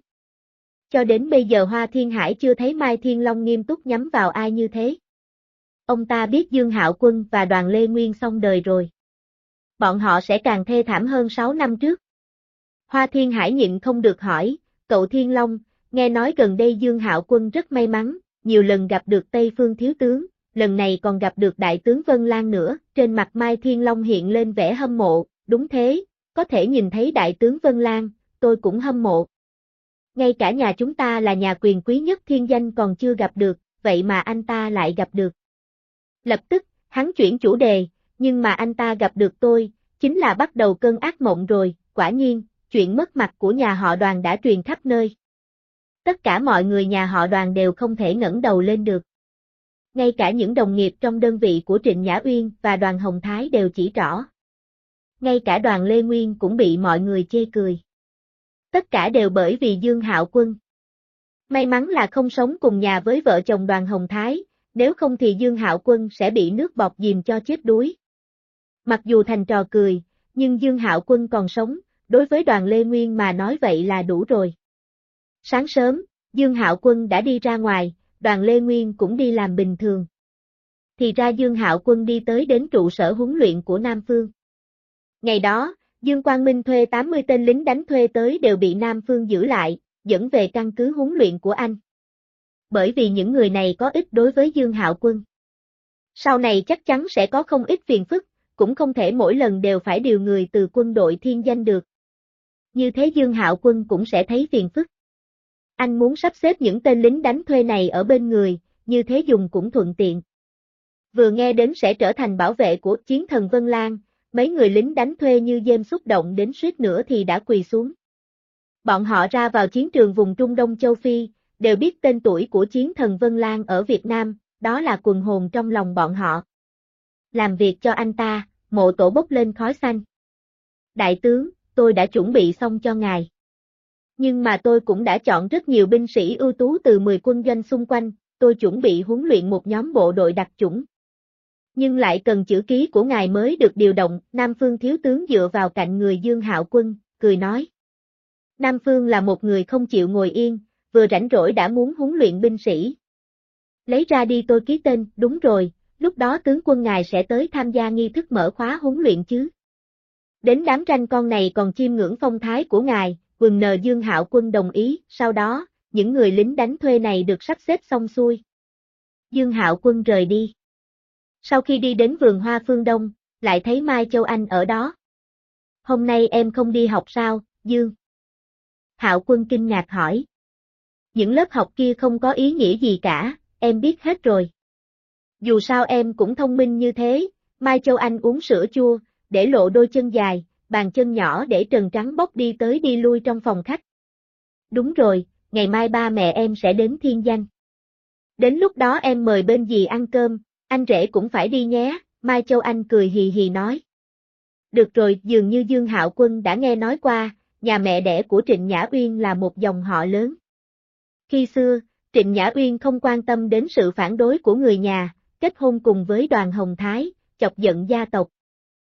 Cho đến bây giờ Hoa Thiên Hải chưa thấy Mai Thiên Long nghiêm túc nhắm vào ai như thế. Ông ta biết Dương Hạo Quân và Đoàn Lê Nguyên xong đời rồi. Bọn họ sẽ càng thê thảm hơn 6 năm trước. Hoa Thiên Hải nhịn không được hỏi, cậu Thiên Long, nghe nói gần đây Dương Hạo Quân rất may mắn, nhiều lần gặp được Tây Phương Thiếu Tướng, lần này còn gặp được Đại tướng Vân Lan nữa, trên mặt Mai Thiên Long hiện lên vẻ hâm mộ, đúng thế, có thể nhìn thấy Đại tướng Vân Lan, tôi cũng hâm mộ. Ngay cả nhà chúng ta là nhà quyền quý nhất thiên danh còn chưa gặp được, vậy mà anh ta lại gặp được. Lập tức, hắn chuyển chủ đề, nhưng mà anh ta gặp được tôi, chính là bắt đầu cơn ác mộng rồi, quả nhiên, chuyện mất mặt của nhà họ Đoàn đã truyền khắp nơi. Tất cả mọi người nhà họ Đoàn đều không thể ngẩng đầu lên được. Ngay cả những đồng nghiệp trong đơn vị của Trịnh Nhã Uyên và Đoàn Hồng Thái đều chỉ trỏ. Ngay cả Đoàn Lê Nguyên cũng bị mọi người chê cười. Tất cả đều bởi vì Dương Hạo Quân. May mắn là không sống cùng nhà với vợ chồng Đoàn Hồng Thái, nếu không thì Dương Hạo Quân sẽ bị nước bọt dìm cho chết đuối. Mặc dù thành trò cười, nhưng Dương Hạo Quân còn sống, đối với Đoàn Lê Nguyên mà nói vậy là đủ rồi. Sáng sớm, Dương Hạo Quân đã đi ra ngoài, Đoàn Lê Nguyên cũng đi làm bình thường. Thì ra Dương Hạo Quân đi tới đến trụ sở huấn luyện của Nam Phương. Ngày đó, Dương Quang Minh thuê 80 tên lính đánh thuê tới đều bị Nam Phương giữ lại, dẫn về căn cứ huấn luyện của anh. Bởi vì những người này có ích đối với Dương Hạo Quân. Sau này chắc chắn sẽ có không ít phiền phức, cũng không thể mỗi lần đều phải điều người từ quân đội thiên danh được. Như thế Dương Hạo Quân cũng sẽ thấy phiền phức. Anh muốn sắp xếp những tên lính đánh thuê này ở bên người, như thế dùng cũng thuận tiện. Vừa nghe đến sẽ trở thành bảo vệ của chiến thần Vân Lan, mấy người lính đánh thuê như dêm xúc động đến suýt nữa thì đã quỳ xuống. Bọn họ ra vào chiến trường vùng Trung Đông châu Phi, đều biết tên tuổi của chiến thần Vân Lan ở Việt Nam, đó là quần hồn trong lòng bọn họ. Làm việc cho anh ta, mộ tổ bốc lên khói xanh. Đại tướng, tôi đã chuẩn bị xong cho ngài. Nhưng mà tôi cũng đã chọn rất nhiều binh sĩ ưu tú từ 10 quân doanh xung quanh, tôi chuẩn bị huấn luyện một nhóm bộ đội đặc chủng. Nhưng lại cần chữ ký của ngài mới được điều động, Nam Phương thiếu tướng dựa vào cạnh người Dương Hạo Quân, cười nói. Nam Phương là một người không chịu ngồi yên, vừa rảnh rỗi đã muốn huấn luyện binh sĩ. Lấy ra đi tôi ký tên, đúng rồi, lúc đó tướng quân ngài sẽ tới tham gia nghi thức mở khóa huấn luyện chứ. Đến đám tranh con này còn chiêm ngưỡng phong thái của ngài, quần nờ Dương Hạo Quân đồng ý, sau đó, những người lính đánh thuê này được sắp xếp xong xuôi. Dương Hạo Quân rời đi. Sau khi đi đến vườn hoa phương Đông, lại thấy Mai Châu Anh ở đó. Hôm nay em không đi học sao, Dương? Hạo Quân kinh ngạc hỏi. Những lớp học kia không có ý nghĩa gì cả, em biết hết rồi. Dù sao em cũng thông minh như thế, Mai Châu Anh uống sữa chua, để lộ đôi chân dài, bàn chân nhỏ để trần trắng bóc đi tới đi lui trong phòng khách. Đúng rồi, ngày mai ba mẹ em sẽ đến thiên danh. Đến lúc đó em mời bên dì ăn cơm, anh rể cũng phải đi nhé, Mai Châu Anh cười hì hì nói. Được rồi, dường như Dương Hạo Quân đã nghe nói qua, nhà mẹ đẻ của Trịnh Nhã Uyên là một dòng họ lớn. Khi xưa, Trịnh Nhã Uyên không quan tâm đến sự phản đối của người nhà, kết hôn cùng với Đoàn Hồng Thái, chọc giận gia tộc.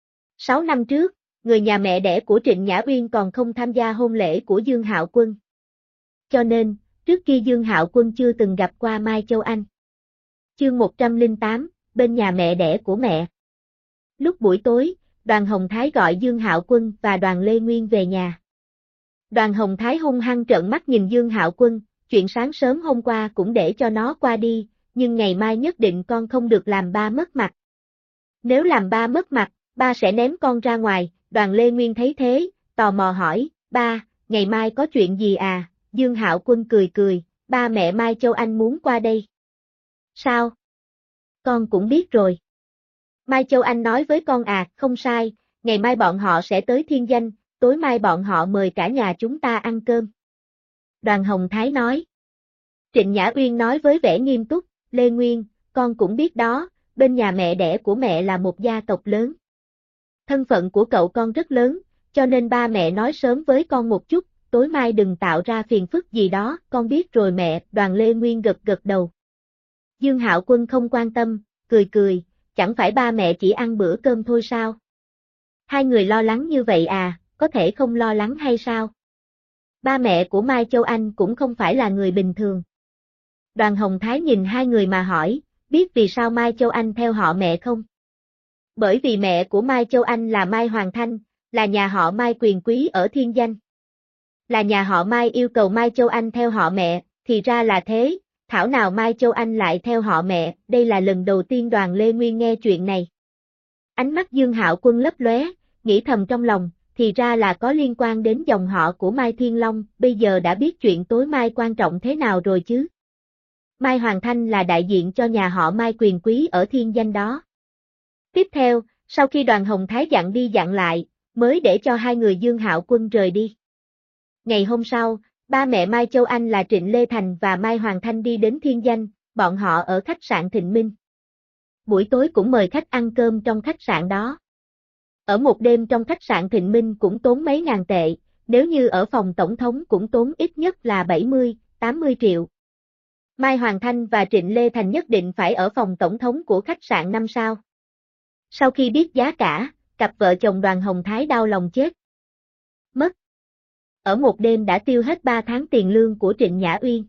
6 năm trước, người nhà mẹ đẻ của Trịnh Nhã Uyên còn không tham gia hôn lễ của Dương Hạo Quân. Cho nên, trước kia Dương Hạo Quân chưa từng gặp qua Mai Châu Anh. Chương 108, bên nhà mẹ đẻ của mẹ. Lúc buổi tối, Đoàn Hồng Thái gọi Dương Hạo Quân và Đoàn Lê Nguyên về nhà. Đoàn Hồng Thái hung hăng trợn mắt nhìn Dương Hạo Quân, chuyện sáng sớm hôm qua cũng để cho nó qua đi, nhưng ngày mai nhất định con không được làm ba mất mặt. Nếu làm ba mất mặt, ba sẽ ném con ra ngoài, Đoàn Lê Nguyên thấy thế, tò mò hỏi, ba, ngày mai có chuyện gì à? Dương Hạo Quân cười cười, ba mẹ Mai Châu Anh muốn qua đây. Sao? Con cũng biết rồi. Mai Châu Anh nói với con à, không sai, ngày mai bọn họ sẽ tới Thiên Danh, tối mai bọn họ mời cả nhà chúng ta ăn cơm. Đoàn Hồng Thái nói. Trịnh Nhã Uyên nói với vẻ nghiêm túc, Lê Nguyên, con cũng biết đó, bên nhà mẹ đẻ của mẹ là một gia tộc lớn. Thân phận của cậu con rất lớn, cho nên ba mẹ nói sớm với con một chút, tối mai đừng tạo ra phiền phức gì đó, con biết rồi mẹ, Đoàn Lê Nguyên gật gật đầu. Dương Hạo Quân không quan tâm, cười cười, chẳng phải ba mẹ chỉ ăn bữa cơm thôi sao? Hai người lo lắng như vậy à, có thể không lo lắng hay sao? Ba mẹ của Mai Châu Anh cũng không phải là người bình thường. Đoàn Hồng Thái nhìn hai người mà hỏi, biết vì sao Mai Châu Anh theo họ mẹ không? Bởi vì mẹ của Mai Châu Anh là Mai Hoàng Thanh, là nhà họ Mai quyền quý ở Thiên Danh. Là nhà họ Mai yêu cầu Mai Châu Anh theo họ mẹ, thì ra là thế, thảo nào Mai Châu Anh lại theo họ mẹ, đây là lần đầu tiên Đoàn Lê Nguyên nghe chuyện này. Ánh mắt Dương Hạo Quân lấp lóe, nghĩ thầm trong lòng, thì ra là có liên quan đến dòng họ của Mai Thiên Long, bây giờ đã biết chuyện tối mai quan trọng thế nào rồi chứ. Mai Hoàng Thanh là đại diện cho nhà họ Mai quyền quý ở Thiên Danh đó. Tiếp theo, sau khi Đoàn Hồng Thái dặn đi dặn lại, mới để cho hai người Dương Hạo Quân rời đi. Ngày hôm sau, ba mẹ Mai Châu Anh là Trịnh Lê Thành và Mai Hoàng Thanh đi đến Thiên Danh, bọn họ ở khách sạn Thịnh Minh. Buổi tối cũng mời khách ăn cơm trong khách sạn đó. Ở một đêm trong khách sạn Thịnh Minh cũng tốn mấy ngàn tệ, nếu như ở phòng tổng thống cũng tốn ít nhất là 70, 80 triệu. Mai Hoàng Thanh và Trịnh Lê Thành nhất định phải ở phòng tổng thống của khách sạn 5 sao. Sau khi biết giá cả, cặp vợ chồng Đoàn Hồng Thái đau lòng chết. Mất. Ở một đêm đã tiêu hết 3 tháng tiền lương của Trịnh Nhã Uyên.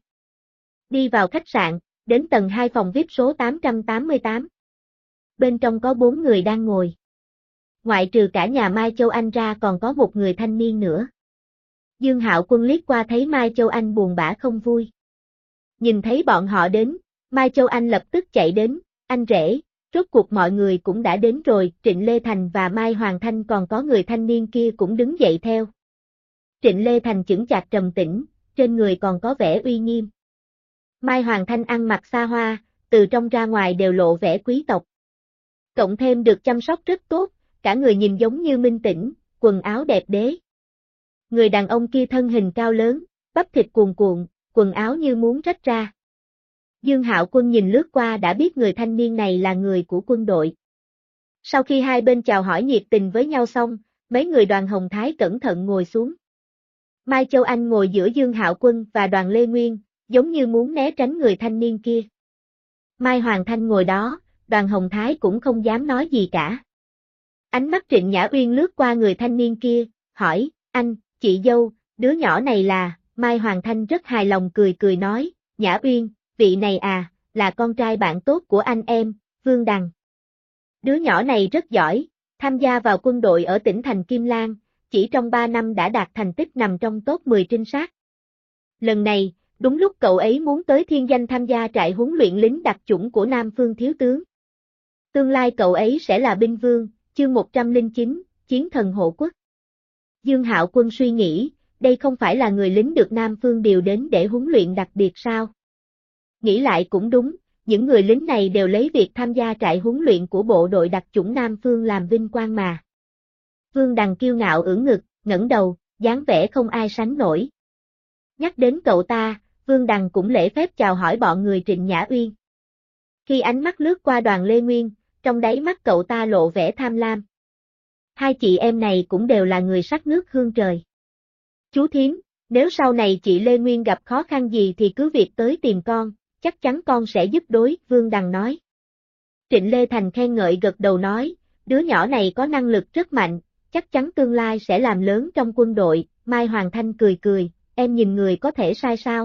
Đi vào khách sạn, đến tầng 2 phòng VIP số 888. Bên trong có 4 người đang ngồi. Ngoại trừ cả nhà Mai Châu Anh ra còn có một người thanh niên nữa. Dương Hạo Quân liếc qua thấy Mai Châu Anh buồn bã không vui. Nhìn thấy bọn họ đến, Mai Châu Anh lập tức chạy đến, anh rể, rốt cuộc mọi người cũng đã đến rồi, Trịnh Lê Thành và Mai Hoàng Thanh còn có người thanh niên kia cũng đứng dậy theo. Trịnh Lê Thành chững chạc trầm tĩnh, trên người còn có vẻ uy nghiêm. Mai Hoàng Thanh ăn mặc xa hoa, từ trong ra ngoài đều lộ vẻ quý tộc. Cộng thêm được chăm sóc rất tốt, cả người nhìn giống như minh tĩnh, quần áo đẹp đế. Người đàn ông kia thân hình cao lớn, bắp thịt cuồn cuộn, quần áo như muốn rách ra. Dương Hạo Quân nhìn lướt qua đã biết người thanh niên này là người của quân đội. Sau khi hai bên chào hỏi nhiệt tình với nhau xong, mấy người Đoàn Hồng Thái cẩn thận ngồi xuống. Mai Châu Anh ngồi giữa Dương Hạo Quân và Đoàn Lê Nguyên, giống như muốn né tránh người thanh niên kia. Mai Hoàng Thanh ngồi đó, Đoàn Hồng Thái cũng không dám nói gì cả. Ánh mắt Trịnh Nhã Uyên lướt qua người thanh niên kia, hỏi, anh, chị dâu, đứa nhỏ này là, Mai Hoàng Thanh rất hài lòng cười cười nói, Nhã Uyên, vị này à, là con trai bạn tốt của anh em, Vương Đằng. Đứa nhỏ này rất giỏi, tham gia vào quân đội ở tỉnh thành Kim Lan, chỉ trong 3 năm đã đạt thành tích nằm trong top 10 trinh sát. Lần này, đúng lúc cậu ấy muốn tới Thiên Danh tham gia trại huấn luyện lính đặc chủng của Nam Phương thiếu tướng. Tương lai cậu ấy sẽ là binh vương, chương 109, Chiến thần hộ quốc. Dương Hạo Quân suy nghĩ, đây không phải là người lính được Nam Phương điều đến để huấn luyện đặc biệt sao? Nghĩ lại cũng đúng, những người lính này đều lấy việc tham gia trại huấn luyện của bộ đội đặc chủng Nam Phương làm vinh quang mà. Vương Đằng kiêu ngạo ưỡn ngực, ngẩng đầu, dáng vẻ không ai sánh nổi. Nhắc đến cậu ta, Vương Đằng cũng lễ phép chào hỏi bọn người Trịnh Nhã Uyên. Khi ánh mắt lướt qua Đoàn Lê Nguyên, trong đáy mắt cậu ta lộ vẻ tham lam. Hai chị em này cũng đều là người sắc nước hương trời. Chú thím, nếu sau này chị Lê Nguyên gặp khó khăn gì thì cứ việc tới tìm con, chắc chắn con sẽ giúp đối, Vương Đằng nói. Trịnh Lê Thành khen ngợi gật đầu nói, đứa nhỏ này có năng lực rất mạnh, chắc chắn tương lai sẽ làm lớn trong quân đội, Mai Hoàng Thanh cười cười, em nhìn người có thể sai sao?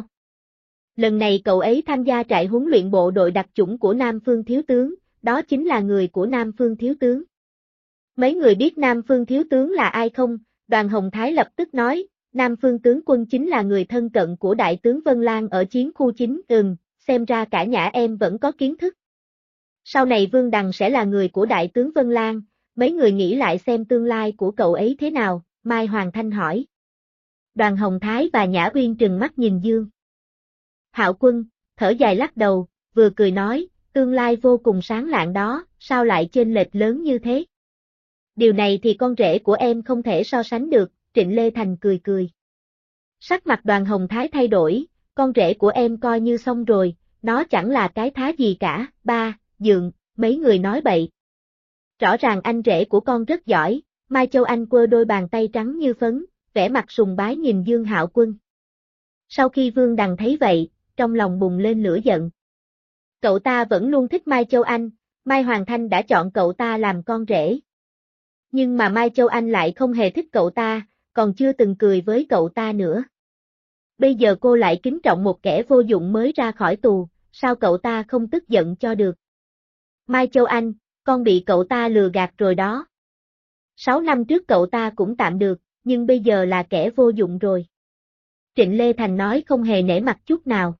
Lần này cậu ấy tham gia trại huấn luyện bộ đội đặc chủng của Nam Phương thiếu tướng, đó chính là người của Nam Phương thiếu tướng. Mấy người biết Nam Phương thiếu tướng là ai không? Đoàn Hồng Thái lập tức nói, Nam Phương tướng quân chính là người thân cận của Đại tướng Vân Lan ở chiến khu 9, xem ra cả nhà em vẫn có kiến thức. Sau này Vương Đằng sẽ là người của Đại tướng Vân Lan, mấy người nghĩ lại xem tương lai của cậu ấy thế nào, Mai Hoàng Thanh hỏi. Đoàn Hồng Thái và Nhã Uyên trừng mắt nhìn Dương Hạo Quân, thở dài lắc đầu, vừa cười nói, tương lai vô cùng sáng lạng đó, sao lại chênh lệch lớn như thế? Điều này thì con rể của em không thể so sánh được, Trịnh Lê Thành cười cười. Sắc mặt Đoàn Hồng Thái thay đổi, con rể của em coi như xong rồi, nó chẳng là cái thá gì cả, ba, Dượng, mấy người nói bậy. Rõ ràng anh rể của con rất giỏi, Mai Châu Anh quơ đôi bàn tay trắng như phấn, vẻ mặt sùng bái nhìn Dương Hạo Quân. Sau khi Vương Đằng thấy vậy, trong lòng bùng lên lửa giận. Cậu ta vẫn luôn thích Mai Châu Anh, Mai Hoàng Thanh đã chọn cậu ta làm con rể. Nhưng mà Mai Châu Anh lại không hề thích cậu ta, còn chưa từng cười với cậu ta nữa. Bây giờ cô lại kính trọng một kẻ vô dụng mới ra khỏi tù, sao cậu ta không tức giận cho được? Mai Châu Anh, con bị cậu ta lừa gạt rồi đó. 6 năm trước cậu ta cũng tạm được, nhưng bây giờ là kẻ vô dụng rồi. Trịnh Lê Thành nói không hề nể mặt chút nào.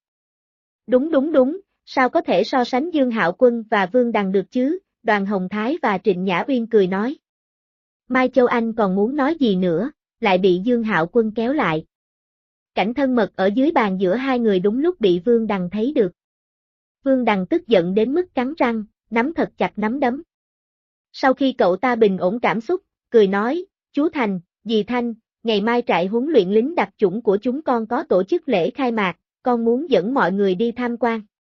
Đúng, sao có thể so sánh Dương Hạo Quân và Vương Đằng được chứ, Đoàn Hồng Thái và Trịnh Nhã Uyên cười nói. Mai Châu Anh còn muốn nói gì nữa, lại bị Dương Hạo Quân kéo lại. Cảnh thân mật ở dưới bàn giữa hai người đúng lúc bị Vương Đằng thấy được. Vương Đằng tức giận đến mức cắn răng, nắm thật chặt nắm đấm. Sau khi cậu ta bình ổn cảm xúc, cười nói, chú Thành, dì Thanh, ngày mai trại huấn luyện lính đặc chủng của chúng con có tổ chức lễ khai mạc, con muốn dẫn mọi người đi tham quan.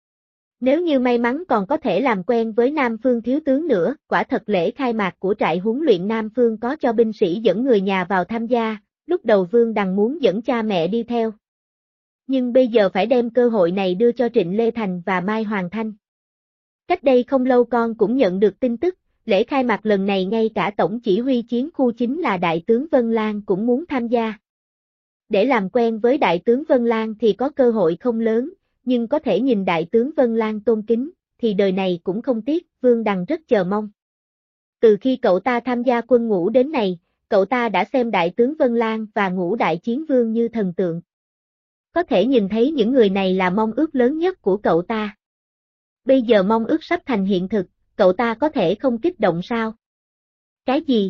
Nếu như may mắn còn có thể làm quen với Nam Phương thiếu tướng nữa, quả thật lễ khai mạc của trại huấn luyện Nam Phương có cho binh sĩ dẫn người nhà vào tham gia, lúc đầu Vương Đằng muốn dẫn cha mẹ đi theo. Nhưng bây giờ phải đem cơ hội này đưa cho Trịnh Lê Thành và Mai Hoàng Thanh. Cách đây không lâu con cũng nhận được tin tức, lễ khai mạc lần này ngay cả Tổng chỉ huy chiến khu chính là Đại tướng Vân Lan cũng muốn tham gia. Để làm quen với Đại tướng Vân Lan thì có cơ hội không lớn, nhưng có thể nhìn Đại tướng Vân Lan tôn kính, thì đời này cũng không tiếc, Vương Đằng rất chờ mong. Từ khi cậu ta tham gia quân ngũ đến này, cậu ta đã xem Đại tướng Vân Lan và Ngũ Đại Chiến Vương như thần tượng. Có thể nhìn thấy những người này là mong ước lớn nhất của cậu ta. Bây giờ mong ước sắp thành hiện thực, cậu ta có thể không kích động sao? Cái gì?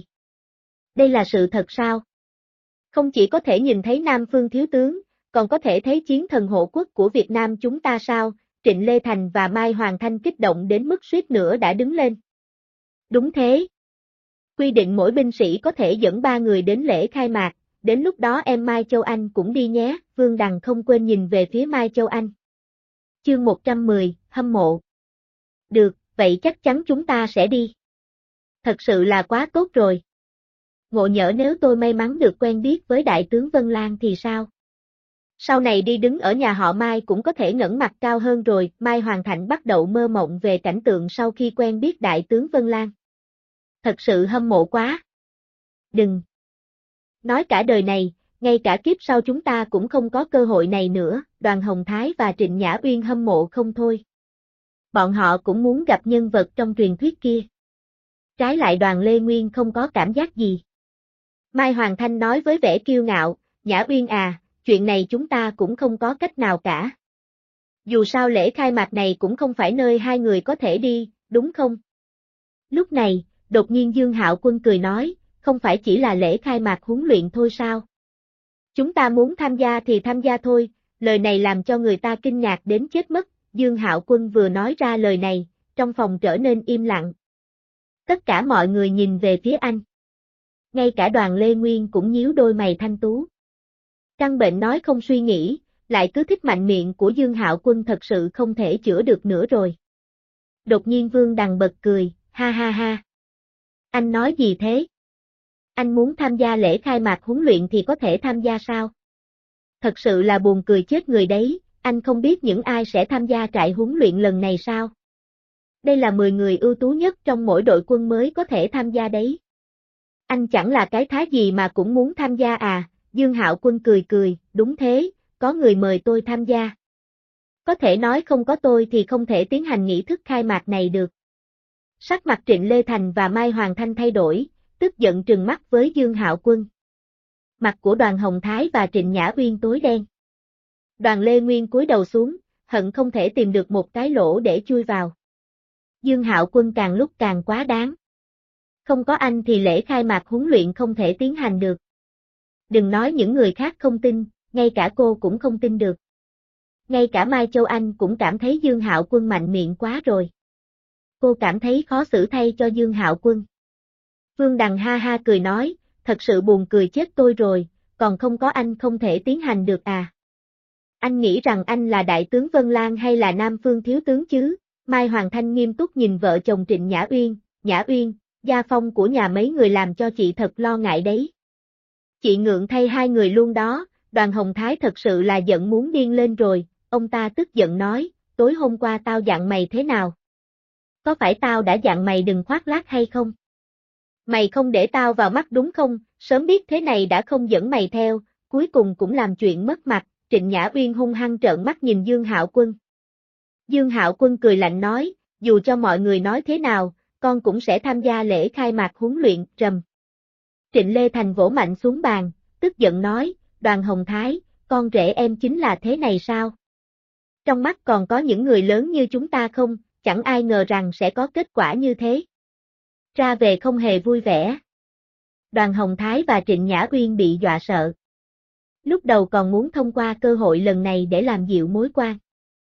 Đây là sự thật sao? Không chỉ có thể nhìn thấy Nam Phương thiếu tướng, còn có thể thấy chiến thần hộ quốc của Việt Nam chúng ta sao? Trịnh Lê Thành và Mai Hoàng Thanh kích động đến mức suýt nữa đã đứng lên. Đúng thế. Quy định mỗi binh sĩ có thể dẫn 3 người đến lễ khai mạc, đến lúc đó em Mai Châu Anh cũng đi nhé, Vương Đằng không quên nhìn về phía Mai Châu Anh. Chương 110, hâm mộ. Được, vậy chắc chắn chúng ta sẽ đi. Thật sự là quá tốt rồi. Ngộ nhỡ nếu tôi may mắn được quen biết với Đại tướng Vân Lan thì sao? Sau này đi đứng ở nhà họ Mai cũng có thể ngẩng mặt cao hơn rồi, Mai Hoàng Thạnh bắt đầu mơ mộng về cảnh tượng sau khi quen biết Đại tướng Vân Lan. Thật sự hâm mộ quá. Đừng. Nói cả đời này, ngay cả kiếp sau chúng ta cũng không có cơ hội này nữa, Đoàn Hồng Thái và Trịnh Nhã Uyên hâm mộ không thôi. Bọn họ cũng muốn gặp nhân vật trong truyền thuyết kia. Trái lại Đoàn Lê Nguyên không có cảm giác gì. Mai Hoàng Thanh nói với vẻ kiêu ngạo, Nhã Uyên à, chuyện này chúng ta cũng không có cách nào cả. Dù sao lễ khai mạc này cũng không phải nơi hai người có thể đi, đúng không? Lúc này, đột nhiên Dương Hạo Quân cười nói, không phải chỉ là lễ khai mạc huấn luyện thôi sao? Chúng ta muốn tham gia thì tham gia thôi, lời này làm cho người ta kinh ngạc đến chết mất, Dương Hạo Quân vừa nói ra lời này, trong phòng trở nên im lặng. Tất cả mọi người nhìn về phía anh. Ngay cả Đoàn Lê Nguyên cũng nhíu đôi mày thanh tú. Căn bệnh nói không suy nghĩ, lại cứ thích mạnh miệng của Dương Hạo Quân thật sự không thể chữa được nữa rồi. Đột nhiên Vương Đằng bật cười, ha ha ha. Anh nói gì thế? Anh muốn tham gia lễ khai mạc huấn luyện thì có thể tham gia sao? Thật sự là buồn cười chết người đấy, anh không biết những ai sẽ tham gia trại huấn luyện lần này sao? Đây là 10 người ưu tú nhất trong mỗi đội quân mới có thể tham gia đấy. Anh chẳng là cái thá gì mà cũng muốn tham gia à? Dương Hạo Quân cười cười, đúng thế, có người mời tôi tham gia. Có thể nói không có tôi thì không thể tiến hành nghi thức khai mạc này được. Sắc mặt Trịnh Lê Thành và Mai Hoàng Thanh thay đổi, tức giận trừng mắt với Dương Hạo Quân. Mặt của Đoàn Hồng Thái và Trịnh Nhã Uyên tối đen. Đoàn Lê Nguyên cúi đầu xuống, hận không thể tìm được một cái lỗ để chui vào. Dương Hạo Quân càng lúc càng quá đáng. Không có anh thì lễ khai mạc huấn luyện không thể tiến hành được. Đừng nói những người khác không tin, ngay cả cô cũng không tin được. Ngay cả Mai Châu Anh cũng cảm thấy Dương Hạo Quân mạnh miệng quá rồi. Cô cảm thấy khó xử thay cho Dương Hạo Quân. Vương Đằng ha ha cười nói, thật sự buồn cười chết tôi rồi, còn không có anh không thể tiến hành được à. Anh nghĩ rằng anh là đại tướng Vân Lan hay là Nam Phương thiếu tướng chứ? Mai Hoàng Thanh nghiêm túc nhìn vợ chồng Trịnh Nhã Uyên, gia phong của nhà mấy người làm cho chị thật lo ngại đấy. Chị ngượng thay hai người luôn đó, Đoàn Hồng Thái thật sự là giận muốn điên lên rồi, ông ta tức giận nói, tối hôm qua tao dặn mày thế nào? Có phải tao đã dặn mày đừng khoác lác hay không? Mày không để tao vào mắt đúng không, sớm biết thế này đã không dẫn mày theo, cuối cùng cũng làm chuyện mất mặt, Trịnh Nhã Uyên hung hăng trợn mắt nhìn Dương Hạo Quân. Dương Hạo Quân cười lạnh nói, dù cho mọi người nói thế nào, con cũng sẽ tham gia lễ khai mạc huấn luyện, rầm. Trịnh Lê Thành vỗ mạnh xuống bàn, tức giận nói, Đoàn Hồng Thái, con rể em chính là thế này sao? Trong mắt còn có những người lớn như chúng ta không, chẳng ai ngờ rằng sẽ có kết quả như thế. Ra về không hề vui vẻ. Đoàn Hồng Thái và Trịnh Nhã Uyên bị dọa sợ. Lúc đầu còn muốn thông qua cơ hội lần này để làm dịu mối quan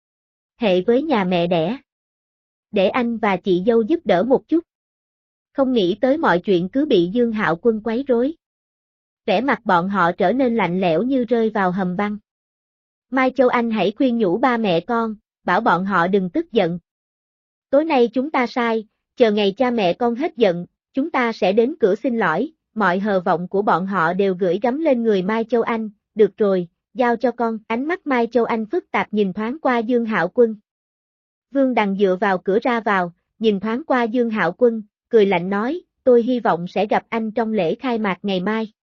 hệ với nhà mẹ đẻ. Để anh và chị dâu giúp đỡ một chút. Không nghĩ tới mọi chuyện cứ bị Dương Hạo Quân quấy rối. Vẻ mặt bọn họ trở nên lạnh lẽo như rơi vào hầm băng. Mai Châu Anh hãy khuyên nhủ ba mẹ con, bảo bọn họ đừng tức giận. Tối nay chúng ta sai, chờ ngày cha mẹ con hết giận, chúng ta sẽ đến cửa xin lỗi, mọi hờ vọng của bọn họ đều gửi gắm lên người Mai Châu Anh, được rồi, giao cho con, ánh mắt Mai Châu Anh phức tạp nhìn thoáng qua Dương Hạo Quân. Vương Đằng dựa vào cửa ra vào, nhìn thoáng qua Dương Hạo Quân, cười lạnh nói, tôi hy vọng sẽ gặp anh trong lễ khai mạc ngày mai.